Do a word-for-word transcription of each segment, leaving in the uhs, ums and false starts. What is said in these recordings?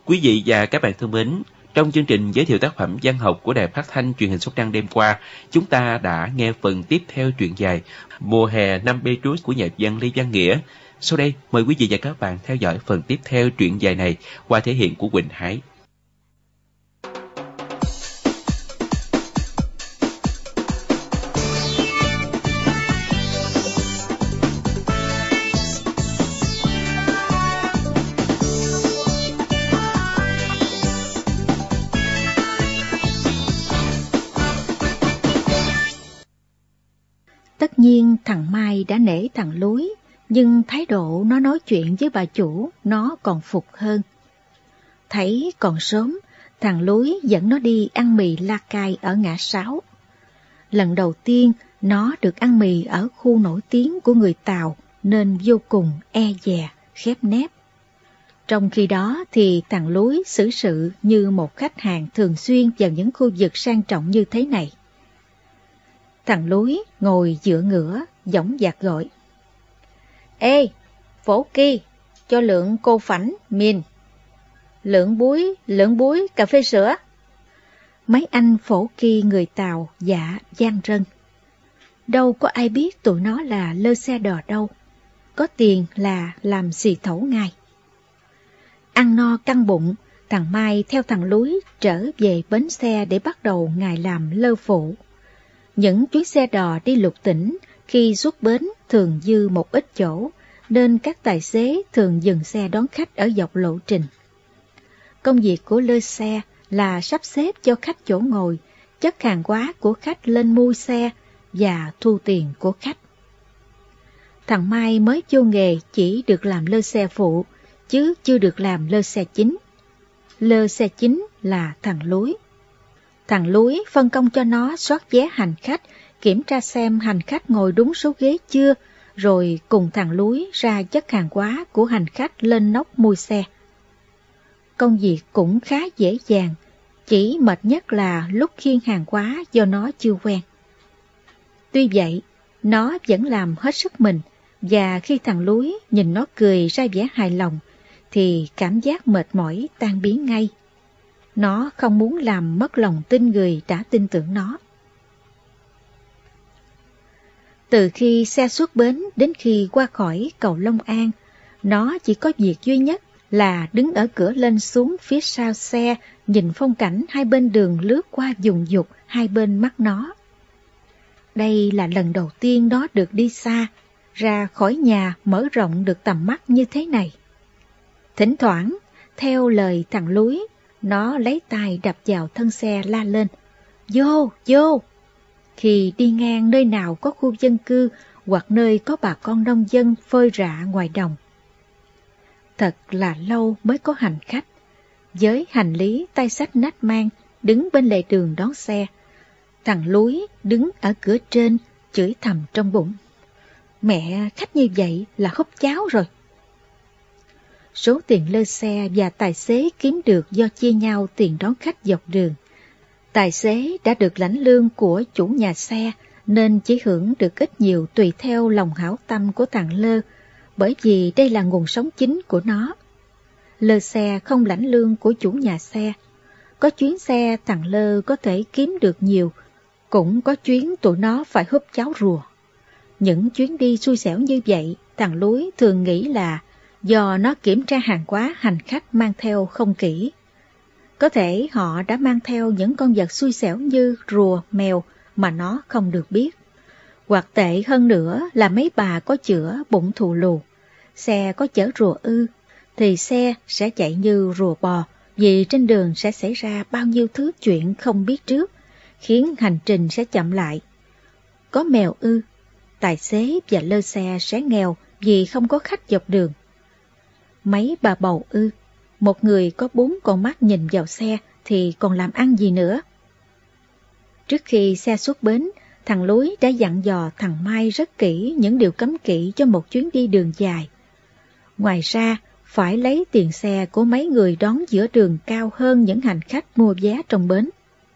Quý vị và các bạn thân mến, trong chương trình giới thiệu tác phẩm văn học của Đài Phát thanh Truyền hình Sóc Trăng đêm qua, chúng ta đã nghe phần tiếp theo truyện dài Mùa hè năm Petrus của nhà văn Lê Văn Nghĩa. Sau đây, mời quý vị và các bạn theo dõi phần tiếp theo truyện dài này qua thể hiện của Quỳnh Hải. Tất nhiên thằng Mai đã nể thằng Lúi, nhưng thái độ nó nói chuyện với bà chủ nó còn phục hơn. Thấy còn sớm, thằng Lúi dẫn nó đi ăn mì la cai ở ngã sáu. Lần đầu tiên nó được ăn mì ở khu nổi tiếng của người Tàu nên vô cùng e dè, khép nép. Trong khi đó thì thằng Lúi xử sự như một khách hàng thường xuyên vào những khu vực sang trọng như thế này. Thằng Lúi ngồi dựa ngửa, dõng dạc gọi. Ê, phổ kỳ, cho lượng cô phảnh, miên. Lượng búi, lượng búi, cà phê sữa. Mấy anh phổ kỳ người Tàu dạ gian rân. Đâu có ai biết tụi nó là lơ xe đò đâu. Có tiền là làm xì thẩu ngay. Ăn no căng bụng, thằng Mai theo thằng Lúi trở về bến xe để bắt đầu ngày làm lơ phụ. Những chuyến xe đò đi lục tỉnh khi xuất bến thường dư một ít chỗ, nên các tài xế thường dừng xe đón khách ở dọc lộ trình. Công việc của lơ xe là sắp xếp cho khách chỗ ngồi, chất hàng hóa của khách lên mui xe và thu tiền của khách. Thằng Mai mới vô nghề chỉ được làm lơ xe phụ, chứ chưa được làm lơ xe chính. Lơ xe chính là thằng Lúi. Thằng Lúi phân công cho nó soát vé hành khách, kiểm tra xem hành khách ngồi đúng số ghế chưa, rồi cùng thằng Lúi ra chất hàng hóa của hành khách lên nóc mui xe. Công việc cũng khá dễ dàng, chỉ mệt nhất là lúc khiêng hàng hóa do nó chưa quen. Tuy vậy, nó vẫn làm hết sức mình, và khi thằng Lúi nhìn nó cười ra vẻ hài lòng, thì cảm giác mệt mỏi tan biến ngay. Nó không muốn làm mất lòng tin người đã tin tưởng nó. Từ khi xe xuất bến đến khi qua khỏi cầu Long An, nó chỉ có việc duy nhất là đứng ở cửa lên xuống phía sau xe, nhìn phong cảnh hai bên đường lướt qua vùng dục hai bên mắt nó. Đây là lần đầu tiên nó được đi xa, ra khỏi nhà mở rộng được tầm mắt như thế này. Thỉnh thoảng, theo lời thằng Lúi, nó lấy tay đập vào thân xe la lên, vô, vô. Khi đi ngang nơi nào có khu dân cư hoặc nơi có bà con nông dân phơi rạ ngoài đồng. Thật là lâu mới có hành khách, với hành lý tay xách nách mang, đứng bên lề đường đón xe. Thằng Lúi đứng ở cửa trên, chửi thầm trong bụng. Mẹ, khách như vậy là húp cháo rồi. Số tiền lơ xe và tài xế kiếm được do chia nhau tiền đón khách dọc đường. Tài xế đã được lãnh lương của chủ nhà xe nên chỉ hưởng được ít nhiều tùy theo lòng hảo tâm của thằng Lơ, bởi vì đây là nguồn sống chính của nó. Lơ xe không lãnh lương của chủ nhà xe. Có chuyến xe thằng Lơ có thể kiếm được nhiều, cũng có chuyến tụi nó phải húp cháo rùa. Những chuyến đi xui xẻo như vậy, thằng Lúi thường nghĩ là do nó kiểm tra hàng hóa hành khách mang theo không kỹ. Có thể họ đã mang theo những con vật xui xẻo như rùa, mèo mà nó không được biết. Hoặc tệ hơn nữa là mấy bà có chữa bụng thù lù. Xe có chở rùa ư, thì xe sẽ chạy như rùa bò, vì trên đường sẽ xảy ra bao nhiêu thứ chuyện không biết trước, khiến hành trình sẽ chậm lại. Có mèo ư, tài xế và lơ xe sẽ nghèo vì không có khách dọc đường. Mấy bà bầu ư, một người có bốn con mắt nhìn vào xe thì còn làm ăn gì nữa. Trước khi xe xuất bến, thằng Lúi đã dặn dò thằng Mai rất kỹ những điều cấm kỵ cho một chuyến đi đường dài. Ngoài ra, phải lấy tiền xe của mấy người đón giữa đường cao hơn những hành khách mua vé trong bến.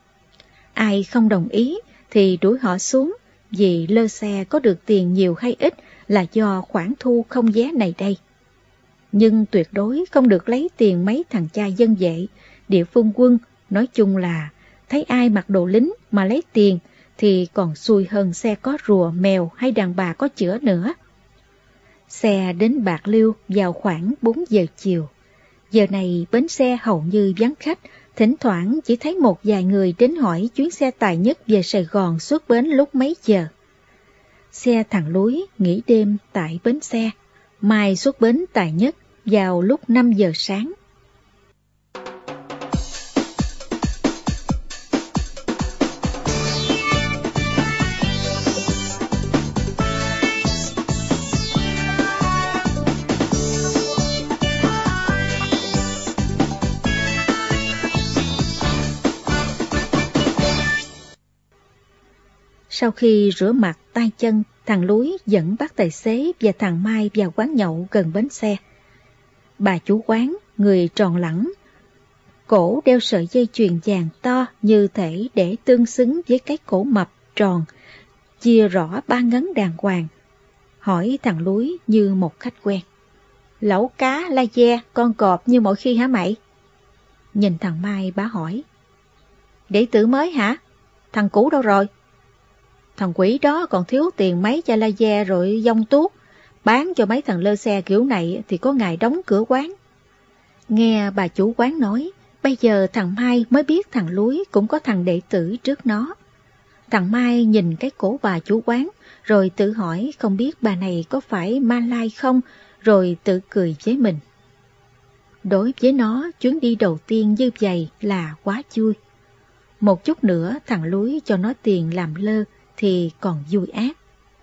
Ai không đồng ý thì đuổi họ xuống, vì lơ xe có được tiền nhiều hay ít là do khoản thu không vé này đây. nhưng tuyệt đối không được lấy tiền mấy thằng cha dân vệ, địa phương quân. Nói chung là thấy ai mặc đồ lính mà lấy tiền thì còn xui hơn xe có rùa, mèo hay đàn bà có chữa nữa. Xe đến Bạc Liêu vào khoảng bốn giờ chiều. Giờ này bến xe hầu như vắng khách, thỉnh thoảng chỉ thấy một vài người đến hỏi chuyến xe Tài Nhất về Sài Gòn xuất bến lúc mấy giờ. Xe thằng Lúi nghỉ đêm tại bến xe, mai xuất bến Tài Nhất vào lúc năm giờ sáng. Sau khi rửa mặt tay chân, thằng Lúi dẫn bác tài xế và thằng Mai vào quán nhậu gần bến xe. Bà chủ quán, người tròn lẳng, cổ đeo sợi dây chuyền vàng to như thể để tương xứng với cái cổ mập tròn, chia rõ ba ngấn đàng hoàng, hỏi thằng Lúi như một khách quen. Lẩu cá, la de, con cọp như mọi khi hả mày? Nhìn thằng Mai bà hỏi. Đệ tử mới hả? Thằng cũ đâu rồi? Thằng quỷ đó còn thiếu tiền mấy cha la de rồi dông tuốt, bán cho mấy thằng lơ xe kiểu này thì có ngày đóng cửa quán. Nghe bà chủ quán nói, bây giờ thằng Mai mới biết thằng Lúi cũng có thằng đệ tử trước nó. Thằng Mai nhìn cái cổ bà chủ quán, rồi tự hỏi không biết bà này có phải ma lai không, rồi tự cười với mình. Đối với nó, chuyến đi đầu tiên như vậy là quá vui. Một chút nữa thằng Lúi cho nó tiền làm lơ thì còn vui ác.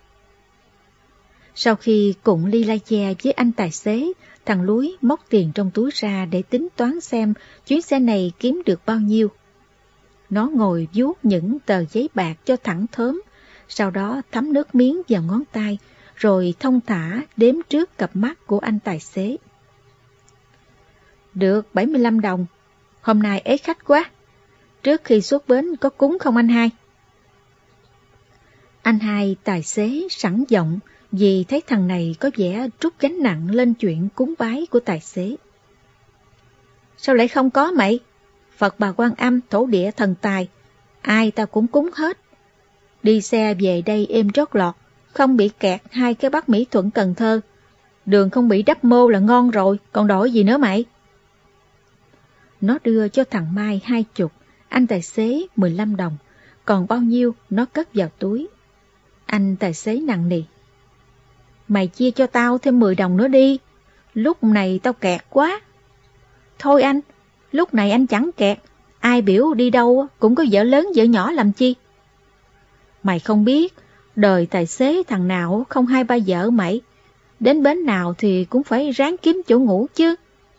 Sau khi cụng ly la de với anh tài xế, thằng Lúi móc tiền trong túi ra để tính toán xem chuyến xe này kiếm được bao nhiêu. Nó ngồi vuốt những tờ giấy bạc cho thẳng thớm, sau đó thấm nước miếng vào ngón tay, rồi thong thả đếm trước cặp mắt của anh tài xế. Được bảy mươi lăm đồng, hôm nay ế khách quá. Trước khi xuất bến có cúng không anh hai? Anh hai tài xế sẵn giọng vì thấy thằng này có vẻ trút gánh nặng lên chuyện cúng bái của tài xế. Sao lại không có mày? Phật Bà Quan Âm, thổ địa thần tài, ai ta cũng cúng hết. Đi xe về đây êm trót lọt, không bị kẹt hai cái Bắc Mỹ Thuận Cần Thơ. Đường không bị đắp mô là ngon rồi, còn đổi gì nữa mày? Nó đưa cho thằng Mai hai chục, anh tài xế mười lăm đồng, còn bao nhiêu nó cất vào túi. Anh tài xế nặng nỉ. Mày chia cho tao thêm mười đồng nữa đi, lúc này tao kẹt quá. Thôi anh, lúc này anh chẳng kẹt, ai biểu đi đâu cũng có vợ lớn vợ nhỏ làm chi. Mày không biết, đời tài xế thằng nào không hai ba vợ mày, đến bến nào thì cũng phải ráng kiếm chỗ ngủ chứ.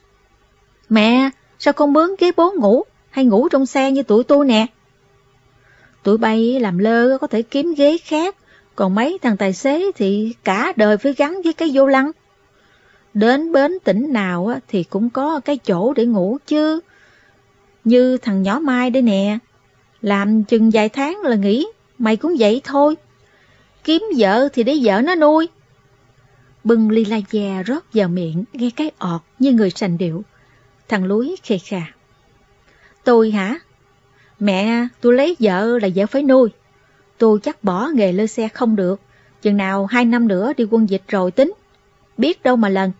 Mẹ, sao không mướn ghế bố ngủ, hay ngủ trong xe như tụi tôi nè? Tụi bay làm lơ có thể kiếm ghế khác, còn mấy thằng tài xế thì cả đời phải gắn với cái vô lăng. Đến bến tỉnh nào thì cũng có cái chỗ để ngủ chứ. Như thằng nhỏ Mai đây nè, làm chừng vài tháng là nghỉ, mày cũng vậy thôi. Kiếm vợ thì để vợ nó nuôi. Bưng ly la de rót vào miệng, nghe cái ọt như người sành điệu. Thằng Lúi khề khà. Tôi hả? Mẹ, tôi lấy vợ là vợ phải nuôi. Tôi chắc bỏ nghề lơ xe không được, chừng nào hai năm nữa đi quân dịch rồi tính. Biết đâu mà lần.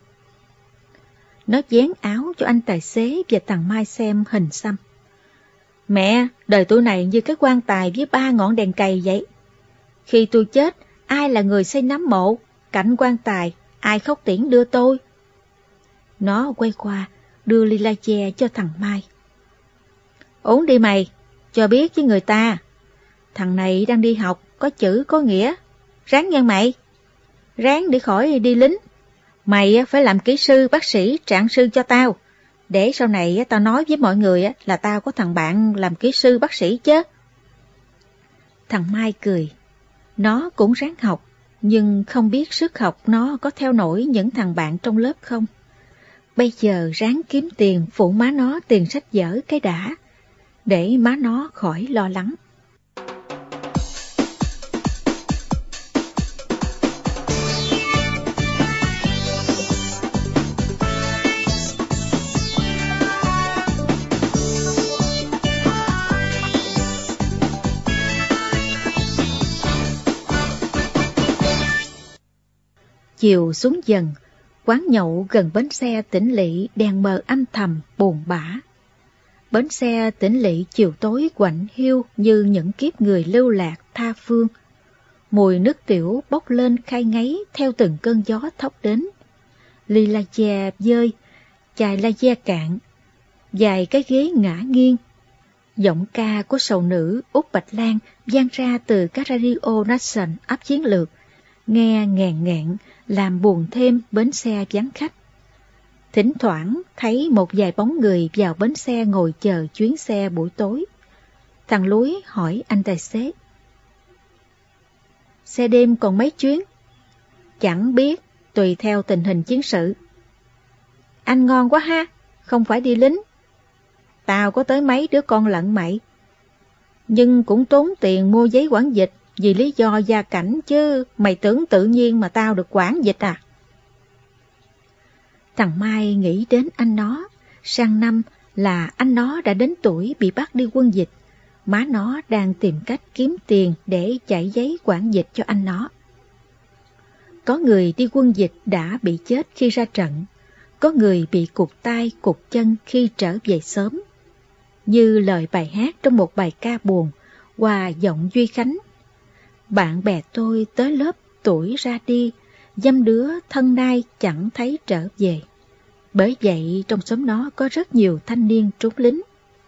Nó dán áo cho anh tài xế và thằng Mai xem hình xăm. Mẹ, đời tôi này như cái quan tài với ba ngọn đèn cầy vậy. Khi tôi chết, ai là người xây nấm mộ, cạnh quan tài, ai khóc tiễn đưa tôi? Nó quay qua, đưa ly la de cho thằng Mai. Uống đi mày, cho biết với người ta. Thằng này đang đi học, có chữ có nghĩa. Ráng nha mày. Ráng để khỏi đi lính. Mày phải làm kỹ sư, bác sĩ, trạng sư cho tao. Để sau này tao nói với mọi người là tao có thằng bạn làm kỹ sư, bác sĩ chứ. Thằng Mai cười. Nó cũng ráng học, nhưng không biết sức học nó có theo nổi những thằng bạn trong lớp không. Bây giờ ráng kiếm tiền phụ má nó tiền sách vở cái đã, để má nó khỏi lo lắng. chiều xuống dần, quán nhậu gần bến xe Tỉnh Lỵ đèn mờ âm thầm buồn bã. Bến xe Tỉnh Lỵ chiều tối quạnh hiu như những kiếp người lưu lạc tha phương. Mùi nước tiểu bốc lên khai ngấy theo từng cơn gió thốc đến. Ly la che dơi, chài la che cạn, vài cái ghế ngã nghiêng. Giọng ca của sầu nữ Út Bạch Lan vang ra từ các radio Nation áp chiến lược, nghe ngàn ngạn làm buồn thêm bến xe vắng khách. Thỉnh thoảng thấy một vài bóng người vào bến xe ngồi chờ chuyến xe buổi tối. Thằng Lúi hỏi anh tài xế: "Xe đêm còn mấy chuyến?" "Chẳng biết, tùy theo tình hình chiến sự." "Anh ngon quá ha, không phải đi lính." "Tao có tới mấy đứa con lận mày." "Nhưng cũng tốn tiền mua giấy quản dịch vì lý do gia cảnh chứ, mày tưởng tự nhiên mà tao được quản dịch à?" Thằng Mai nghĩ đến anh nó, sang năm là anh nó đã đến tuổi bị bắt đi quân dịch, má nó đang tìm cách kiếm tiền để chạy giấy quản dịch cho anh nó. Có người đi quân dịch đã bị chết khi ra trận, có người bị cụt tay cụt chân khi trở về sớm. Như lời bài hát trong một bài ca buồn qua giọng Duy Khánh: "Bạn bè tôi tới lớp tuổi ra đi, dăm đứa thân nay chẳng thấy trở về." Bởi vậy trong xóm nó có rất nhiều thanh niên trốn lính.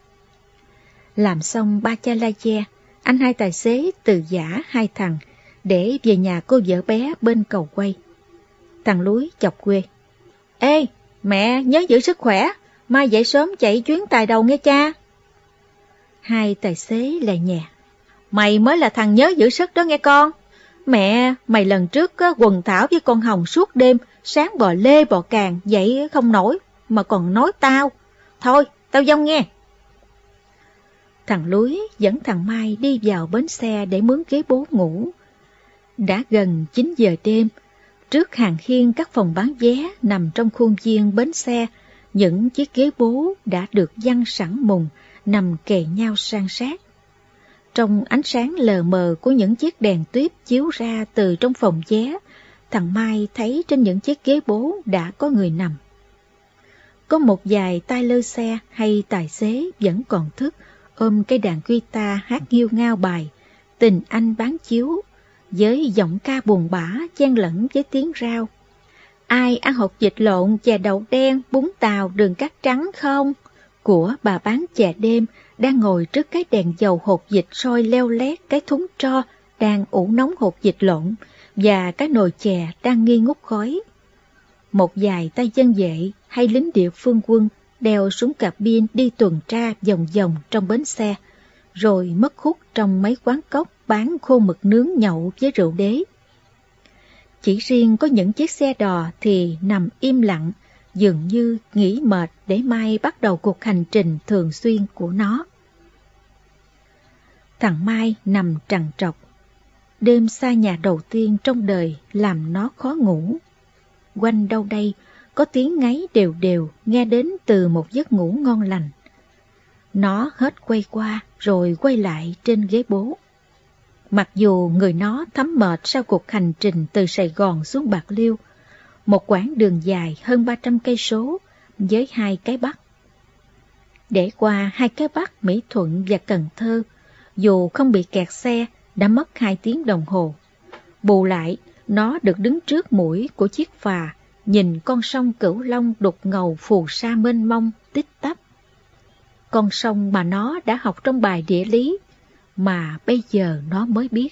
Làm xong ba cha la che, anh hai tài xế từ giã hai thằng để về nhà cô vợ bé bên cầu quay. Thằng Lúi chọc quê: "Ê, mẹ nhớ giữ sức khỏe, mai dậy sớm chạy chuyến tài đầu nghe cha." Hai tài xế lại nhẹ: "Mày mới là thằng nhớ giữ sức đó nghe con. Mẹ, mày lần trước quần thảo với con Hồng suốt đêm, sáng bò lê bò càng, dậy không nổi, mà còn nói tao. Thôi, tao dông nghe." Thằng Lúi dẫn thằng Mai đi vào bến xe để mướn ghế bố ngủ. Đã gần chín giờ đêm, trước hàng hiên các phòng bán vé nằm trong khuôn viên bến xe, những chiếc ghế bố đã được giăng sẵn mùng, nằm kề nhau san sát. Trong ánh sáng lờ mờ của những chiếc đèn tuyếp chiếu ra từ trong phòng vé, thằng Mai thấy trên những chiếc ghế bố đã có người nằm. Có một vài tay lơ xe hay tài xế vẫn còn thức, ôm cây đàn guitar hát nghêu ngao bài "Tình Anh Bán Chiếu" với giọng ca buồn bã chen lẫn với tiếng rao: "Ai ăn hột vịt lộn, chè đậu đen, bún tàu, đường cát trắng không?" của bà bán chè đêm đang ngồi trước cái đèn dầu hột vịt soi leo lét cái thúng tro đang ủ nóng hột vịt lộn và cái nồi chè đang nghi ngút khói. Một vài tay dân vệ hay lính địa phương quân đeo súng carbine đi tuần tra vòng vòng trong bến xe, rồi mất hút trong mấy quán cốc bán khô mực nướng nhậu với rượu đế. Chỉ riêng có những chiếc xe đò thì nằm im lặng, dường như nghỉ mệt để mai bắt đầu cuộc hành trình thường xuyên của nó. Thằng Mai nằm trằn trọc. Đêm xa nhà đầu tiên trong đời làm nó khó ngủ. Quanh đâu đây có tiếng ngáy đều đều nghe đến từ một giấc ngủ ngon lành. Nó hết quay qua rồi quay lại trên ghế bố. Mặc dù người nó thấm mệt sau cuộc hành trình từ Sài Gòn xuống Bạc Liêu, một quãng đường dài hơn ba trăm cây số với hai cái Bắc. Để qua hai cái Bắc Mỹ Thuận và Cần Thơ, dù không bị kẹt xe, đã mất hai tiếng đồng hồ. Bù lại, nó được đứng trước mũi của chiếc phà, nhìn con sông Cửu Long đục ngầu phù sa mênh mông tích tắp. Con sông mà nó đã học trong bài địa lý, mà bây giờ nó mới biết.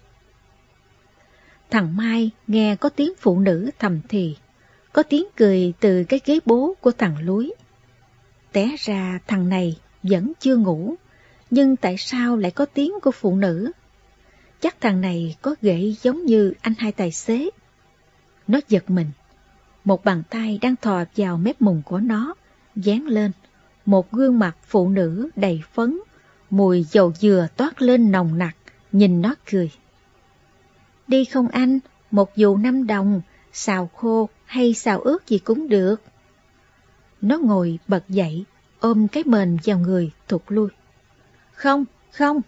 Thằng Mai nghe có tiếng phụ nữ thầm thì, có tiếng cười từ cái ghế bố của thằng Lúi. Té ra thằng này vẫn chưa ngủ, nhưng tại sao lại có tiếng của phụ nữ? Chắc thằng này có ghệ giống như anh hai tài xế. Nó giật mình, một bàn tay đang thò vào mép mùng của nó, dán lên, một gương mặt phụ nữ đầy phấn, mùi dầu dừa toát lên nồng nặc, nhìn nó cười. "Đi không anh, một dù năm đồng, xào khô hay xào ướt gì cũng được." Nó ngồi bật dậy, ôm cái mền vào người thụt lui. "Không, không."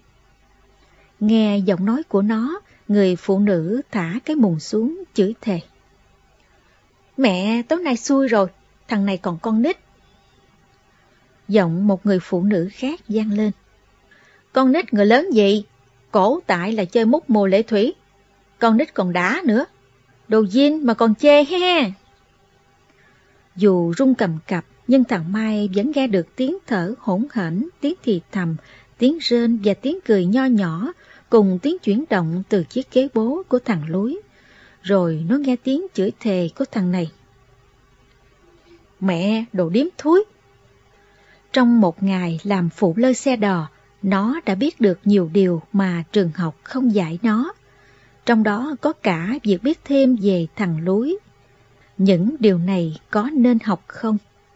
Nghe giọng nói của nó, người phụ nữ thả cái mùng xuống chửi thề. Mẹ, tối nay xui rồi, thằng này còn con nít. Giọng một người phụ nữ khác vang lên. Con nít người lớn gì? Cổ tại là chơi múc mùa lệ thủy. Con nít còn đá nữa. Đồ dinh mà còn chê he. Dù run cầm cập, nhưng thằng Mai vẫn nghe được tiếng thở hỗn hển, tiếng thì thầm, tiếng rên và tiếng cười nho nhỏ, cùng tiếng chuyển động từ chiếc ghế bố của thằng Lúi. Rồi nó nghe tiếng chửi thề của thằng này. Mẹ, đồ điếm thúi. Trong một ngày làm phụ lơ xe đò, nó đã biết được nhiều điều mà trường học không dạy nó. Trong đó có cả việc biết thêm về thằng Lúi. Những điều này có nên học không?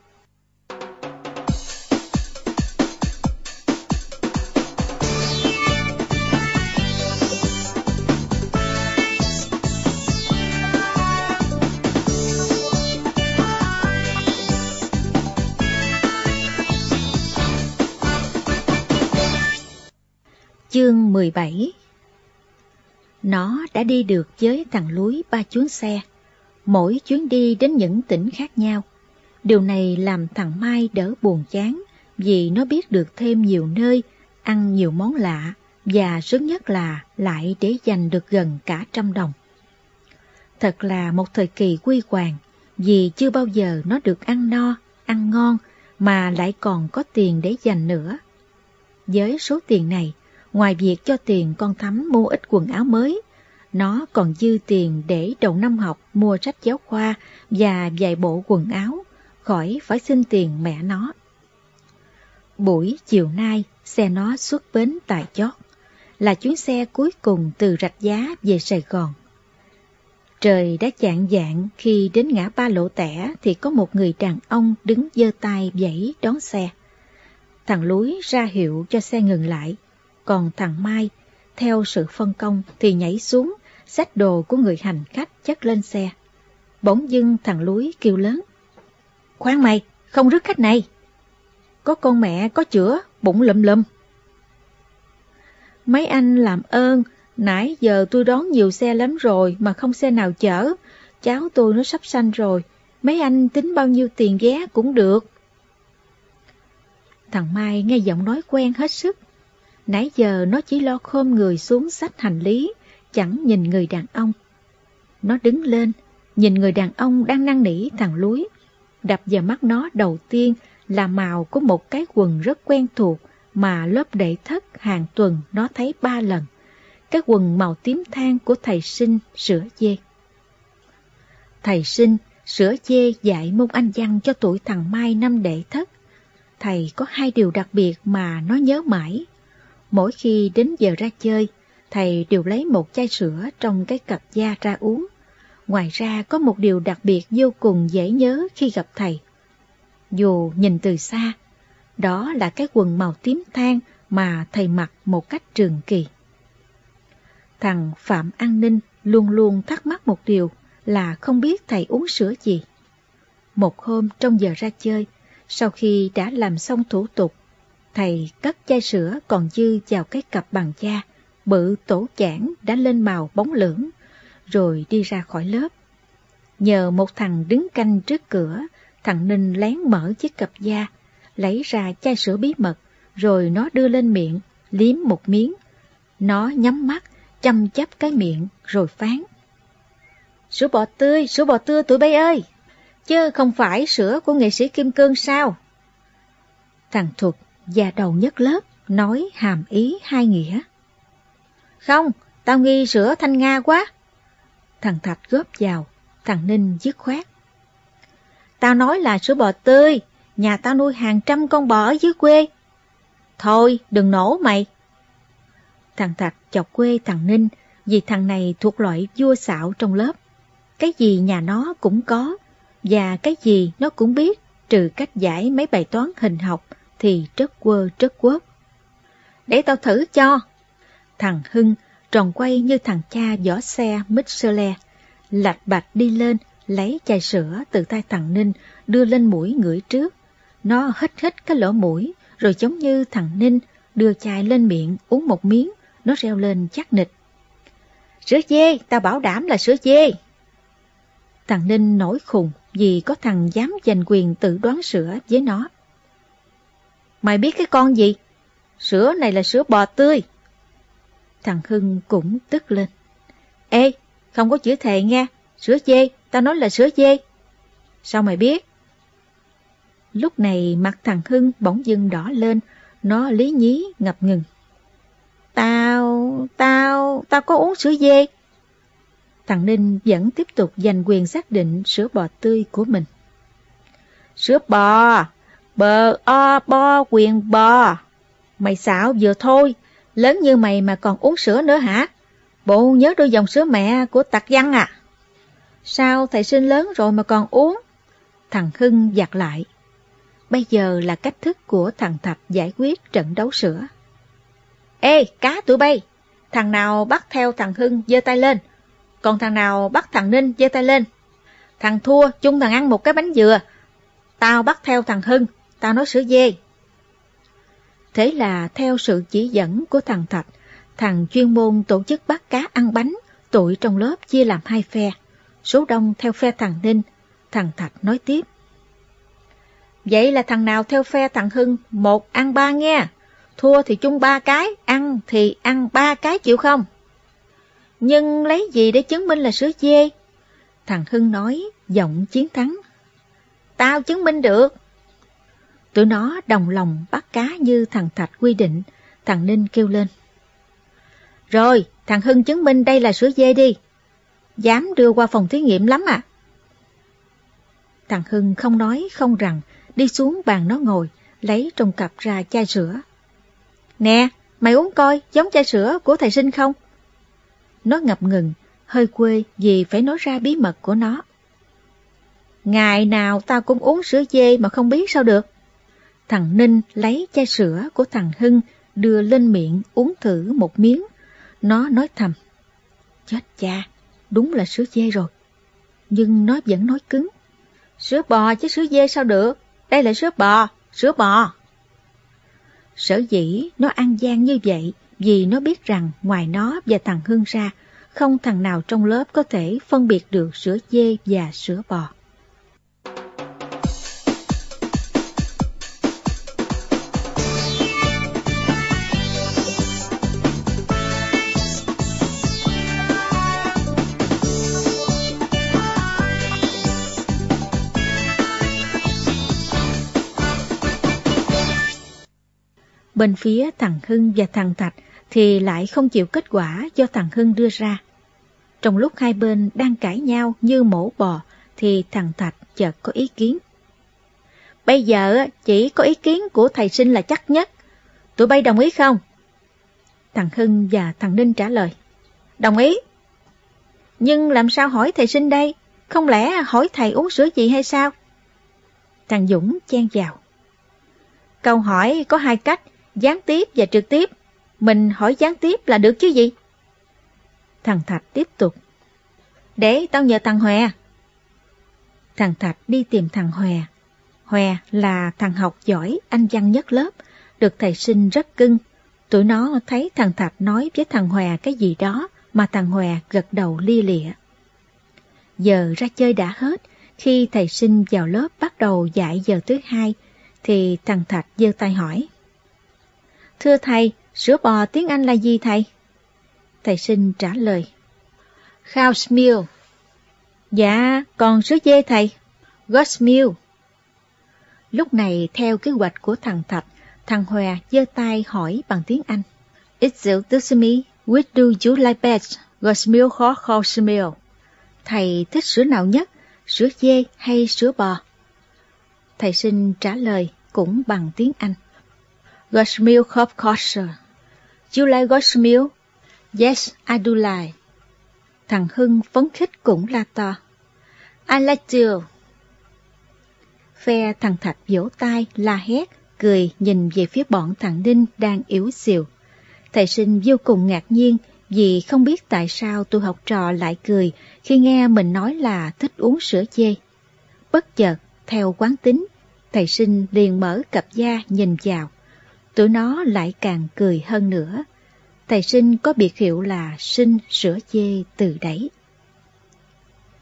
Chương mười bảy. Nó đã đi được với thằng Lúi ba chuyến xe, mỗi chuyến đi đến những tỉnh khác nhau. Điều này làm thằng Mai đỡ buồn chán, vì nó biết được thêm nhiều nơi, ăn nhiều món lạ, và sướng nhất là lại để dành được gần cả trăm đồng. Thật là một thời kỳ huy hoàng, vì chưa bao giờ nó được ăn no, ăn ngon, mà lại còn có tiền để dành nữa. Với số tiền này, ngoài việc cho tiền con Thắm mua ít quần áo mới, nó còn dư tiền để đầu năm học mua sách giáo khoa và vài bộ quần áo, khỏi phải xin tiền mẹ nó. Buổi chiều nay, xe nó xuất bến tại Chót, là chuyến xe cuối cùng từ Rạch Giá về Sài Gòn. Trời đã chạng vạng, khi đến ngã ba Lộ Tẻ thì có một người đàn ông đứng giơ tay vẫy đón xe. Thằng Lúi ra hiệu cho xe ngừng lại, còn thằng Mai, theo sự phân công thì nhảy xuống, xách đồ của người hành khách chất lên xe. Bỗng dưng thằng Lúi kêu lớn. Khoan mày, không rước khách này. Có con mẹ có chữa, bụng lụm lụm. Mấy anh làm ơn, nãy giờ tôi đón nhiều xe lắm rồi mà không xe nào chở. Cháu tôi nó sắp sanh rồi, mấy anh tính bao nhiêu tiền vé cũng được. Thằng Mai nghe giọng nói quen hết sức. Nãy giờ nó chỉ lo khom người xuống xách hành lý, chẳng nhìn người đàn ông. Nó đứng lên, nhìn người đàn ông đang năn nỉ thằng Lúi. Đập vào mắt nó đầu tiên là màu của một cái quần rất quen thuộc mà lớp đệ thất hàng tuần nó thấy ba lần. Cái quần màu tím than của thầy Sinh sửa dê. Thầy Sinh sửa dê dạy môn Anh văn cho tụi thằng Mai năm đệ thất. Thầy có hai điều đặc biệt mà nó nhớ mãi. Mỗi khi đến giờ ra chơi, thầy đều lấy một chai sữa trong cái cặp da ra uống. Ngoài ra có một điều đặc biệt vô cùng dễ nhớ khi gặp thầy. Dù nhìn từ xa, đó là cái quần màu tím than mà thầy mặc một cách trường kỳ. Thằng Phạm An Ninh luôn luôn thắc mắc một điều là không biết thầy uống sữa gì. Một hôm trong giờ ra chơi, sau khi đã làm xong thủ tục, thầy cất chai sữa còn dư vào cái cặp bằng da, bự tổ chảng đã lên màu bóng lưỡng, rồi đi ra khỏi lớp. Nhờ một thằng đứng canh trước cửa, thằng Ninh lén mở chiếc cặp da, lấy ra chai sữa bí mật, rồi nó đưa lên miệng, liếm một miếng. Nó nhắm mắt, chăm chắp cái miệng, rồi phán. Sữa bò tươi, sữa bò tươi tụi bay ơi! Chứ không phải sữa của nghệ sĩ Kim Cương sao? Thằng Thuật, già đầu nhất lớp, nói hàm ý hai nghĩa. Không, tao nghi sữa Thanh Nga quá. Thằng Thạch góp vào, thằng Ninh dứt khoát. Tao nói là sữa bò tươi, nhà tao nuôi hàng trăm con bò ở dưới quê. Thôi, đừng nổ mày. Thằng Thạch chọc quê thằng Ninh, vì thằng này thuộc loại vua xạo trong lớp. Cái gì nhà nó cũng có, và cái gì nó cũng biết, trừ cách giải mấy bài toán hình học thì trớt quơ trớt quớt. Để tao thử cho. Thằng Hưng tròn quay như thằng cha võ xe Michelin, lạch bạch đi lên, lấy chai sữa từ tay thằng Ninh, đưa lên mũi ngửi trước. Nó hít hít cái lỗ mũi, rồi giống như thằng Ninh, đưa chai lên miệng uống một miếng, nó reo lên chắc nịch. Sữa dê, tao bảo đảm là sữa dê. Thằng Ninh nổi khùng vì có thằng dám giành quyền tự đoán sữa với nó. Mày biết cái con gì? Sữa này là sữa bò tươi. Thằng Hưng cũng tức lên. Ê, không có chữ thề nghe, sữa dê, tao nói là sữa dê. Sao mày biết? Lúc này mặt thằng Hưng bỗng dưng đỏ lên, nó lý nhí ngập ngừng. Tao, tao, tao có uống sữa dê. Thằng Ninh vẫn tiếp tục giành quyền xác định sữa bò tươi của mình. Sữa bò, bờ o bo quyền bò. Mày xạo vừa thôi, lớn như mày mà còn uống sữa nữa hả? Bộ nhớ đôi dòng sữa mẹ của Tặc Văn à? Sao thầy sinh lớn rồi mà còn uống? Thằng Hưng giặt lại. Bây giờ là cách thức của thằng Thạch giải quyết trận đấu sữa. Ê, cá tụi bay! Thằng nào bắt theo thằng Hưng giơ tay lên, còn thằng nào bắt thằng Ninh giơ tay lên. Thằng thua chung thằng ăn một cái bánh dừa. Tao bắt theo thằng Hưng, tao nói sữa dê. Thế là theo sự chỉ dẫn của thằng Thạch, thằng chuyên môn tổ chức bắt cá ăn bánh, tụi trong lớp chia làm hai phe. Số đông theo phe thằng Ninh. Thằng Thạch nói tiếp. Vậy là thằng nào theo phe thằng Hưng, một ăn ba nghe. Thua thì chung ba cái, ăn thì ăn ba cái chịu không? Nhưng lấy gì để chứng minh là sữa dê? Thằng Hưng nói, giọng chiến thắng. Tao chứng minh được. Tụi nó đồng lòng bắt cá như thằng Thạch quy định. Thằng Ninh kêu lên. Rồi, thằng Hưng chứng minh đây là sữa dê đi. Dám đưa qua phòng thí nghiệm lắm à? Thằng Hưng không nói không rằng, đi xuống bàn nó ngồi, lấy trong cặp ra chai sữa. Nè, mày uống coi, giống chai sữa của thầy Sinh không? Nó ngập ngừng, hơi quê vì phải nói ra bí mật của nó. Ngày nào tao cũng uống sữa dê mà không biết sao được. Thằng Ninh lấy chai sữa của thằng Hưng đưa lên miệng uống thử một miếng. Nó nói thầm. Chết cha, đúng là sữa dê rồi. Nhưng nó vẫn nói cứng. Sữa bò chứ sữa dê sao được? Đây là sữa bò, sữa bò. Sở dĩ nó ăn gian như vậy vì nó biết rằng ngoài nó và thằng Hưng ra, không thằng nào trong lớp có thể phân biệt được sữa dê và sữa bò. Bên phía thằng Hưng và thằng Thạch thì lại không chịu kết quả do thằng Hưng đưa ra. Trong lúc hai bên đang cãi nhau như mổ bò thì thằng Thạch chợt có ý kiến. Bây giờ chỉ có ý kiến của thầy Sinh là chắc nhất. Tụi bay đồng ý không? Thằng Hưng và thằng Ninh trả lời. Đồng ý. Nhưng làm sao hỏi thầy Sinh đây? Không lẽ hỏi thầy uống sữa gì hay sao? Thằng Dũng chen vào. Câu hỏi có hai cách, gián tiếp và trực tiếp. Mình hỏi gián tiếp là được chứ gì? Thằng Thạch tiếp tục. Để tao nhờ thằng Hòe. Thằng Thạch đi tìm thằng Hòe. Hòe là thằng học giỏi, anh văn nhất lớp, được thầy Sinh rất cưng. Tụi nó thấy thằng Thạch nói với thằng Hòe cái gì đó mà thằng Hòe gật đầu lia lịa. Giờ ra chơi đã hết, khi thầy Sinh vào lớp bắt đầu dạy giờ thứ hai, thì thằng Thạch giơ tay hỏi. Thưa thầy, sữa bò tiếng Anh là gì thầy? Thầy Sinh trả lời. Cow's milk. Dạ, còn sữa dê thầy? Goat's milk. Lúc này theo kế hoạch của thằng Thạch, thằng Hòe giơ tay hỏi bằng tiếng Anh. Excuse me, which do you like best, goat's milk or cow's milk? Thầy thích sữa nào nhất, sữa dê hay sữa bò? Thầy Sinh trả lời cũng bằng tiếng Anh. Goat's milk of course. You like goat's milk? Yes, I do like. Thằng Hưng phấn khích cũng la to. I like you. Phe thằng Thạch vỗ tay, la hét, cười nhìn về phía bọn thằng Ninh đang yếu xìu. Thầy Sinh vô cùng ngạc nhiên vì không biết tại sao tụi học trò lại cười khi nghe mình nói là thích uống sữa dê. Bất chợt, theo quán tính, thầy Sinh liền mở cặp da nhìn vào. Tụi nó lại càng cười hơn nữa. Thầy Sinh có biệt hiệu là Sinh sữa dê từ đấy.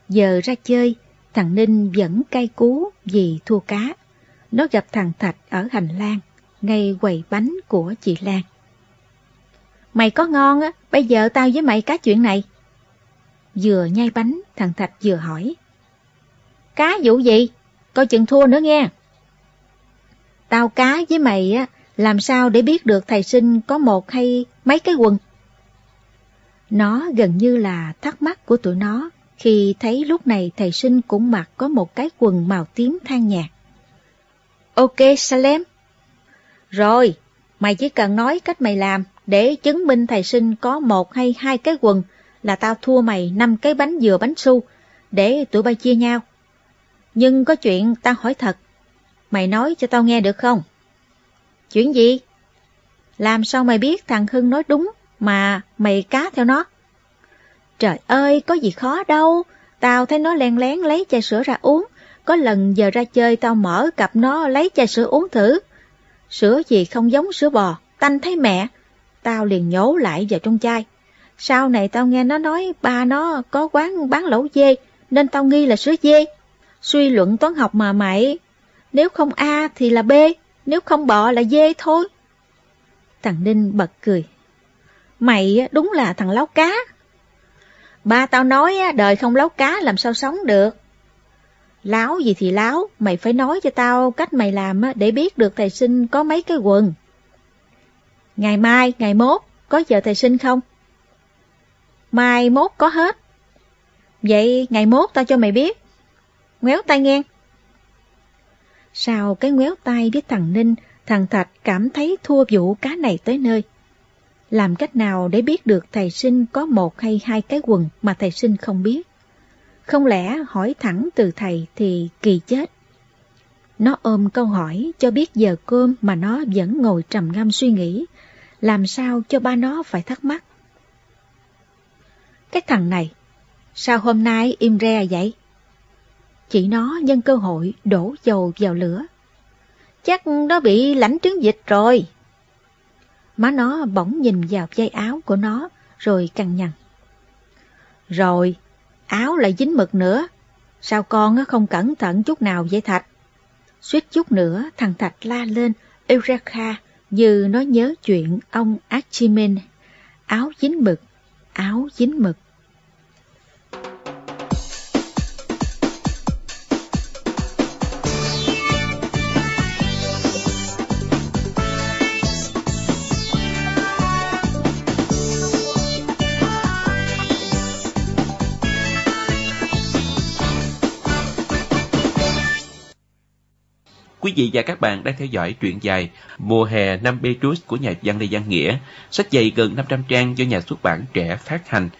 Giờ ra chơi, thằng Ninh vẫn cay cú vì thua cá. Nó gặp thằng Thạch ở hành lang, ngay quầy bánh của chị Lan. Mày có ngon á, bây giờ tao với mày cá chuyện này. Vừa nhai bánh, thằng Thạch vừa hỏi. Cá vụ gì? Coi chừng thua nữa nghe. Tao cá với mày á, làm sao để biết được thầy Sinh có một hay mấy cái quần? Nó gần như là thắc mắc của tụi nó khi thấy lúc này thầy Sinh cũng mặc có một cái quần màu tím than nhạt. Ok Salem. Rồi, mày chỉ cần nói cách mày làm để chứng minh thầy Sinh có một hay hai cái quần là tao thua mày năm cái bánh dừa bánh su để tụi bay chia nhau. Nhưng có chuyện tao hỏi thật, mày nói cho tao nghe được không? Chuyện gì? Làm sao mày biết thằng Hưng nói đúng mà mày cá theo nó? Trời ơi, có gì khó đâu, tao thấy nó len lén lấy chai sữa ra uống. Có lần giờ ra chơi tao mở cặp nó lấy chai sữa uống thử. Sữa gì không giống sữa bò, tanh thấy mẹ. Tao liền nhổ lại vào trong chai. Sau này tao nghe nó nói ba nó có quán bán lẩu dê, nên tao nghi là sữa dê. Suy luận toán học mà mày, nếu không A thì là B, nếu không bò là dê thôi. Thằng Ninh bật cười. Mày đúng là thằng láo cá. Ba tao nói đời không láo cá làm sao sống được. Láo gì thì láo, mày phải nói cho tao cách mày làm để biết được thầy Sinh có mấy cái quần. Ngày mai, ngày mốt, có giờ thầy Sinh không? Mai mốt có hết. Vậy ngày mốt tao cho mày biết. Ngoéo tay nghe. Sau cái ngoéo tay với thằng Ninh, thằng Thạch cảm thấy thua vụ cá này tới nơi. Làm cách nào để biết được thầy Sinh có một hay hai cái quần mà thầy Sinh không biết? Không lẽ hỏi thẳng từ thầy thì kỳ chết. Nó ôm câu hỏi cho biết giờ cơm mà nó vẫn ngồi trầm ngâm suy nghĩ, làm sao cho ba nó phải thắc mắc. Cái thằng này, sao hôm nay im re vậy? Chị nó nhân cơ hội đổ dầu vào lửa. Chắc nó bị lãnh trứng vịt rồi. Má nó bỗng nhìn vào dây áo của nó rồi cằn nhằn. Rồi, áo lại dính mực nữa. Sao con không cẩn thận chút nào vậy Thạch? Suýt chút nữa thằng Thạch la lên Eureka như nó nhớ chuyện ông Archimedes. Áo dính mực, áo dính mực. Quý vị và các bạn đang theo dõi truyện dài Mùa hè năm Petrus của nhà văn Lê Văn Nghĩa, sách dày gần năm trăm trang do nhà xuất bản Trẻ phát hành.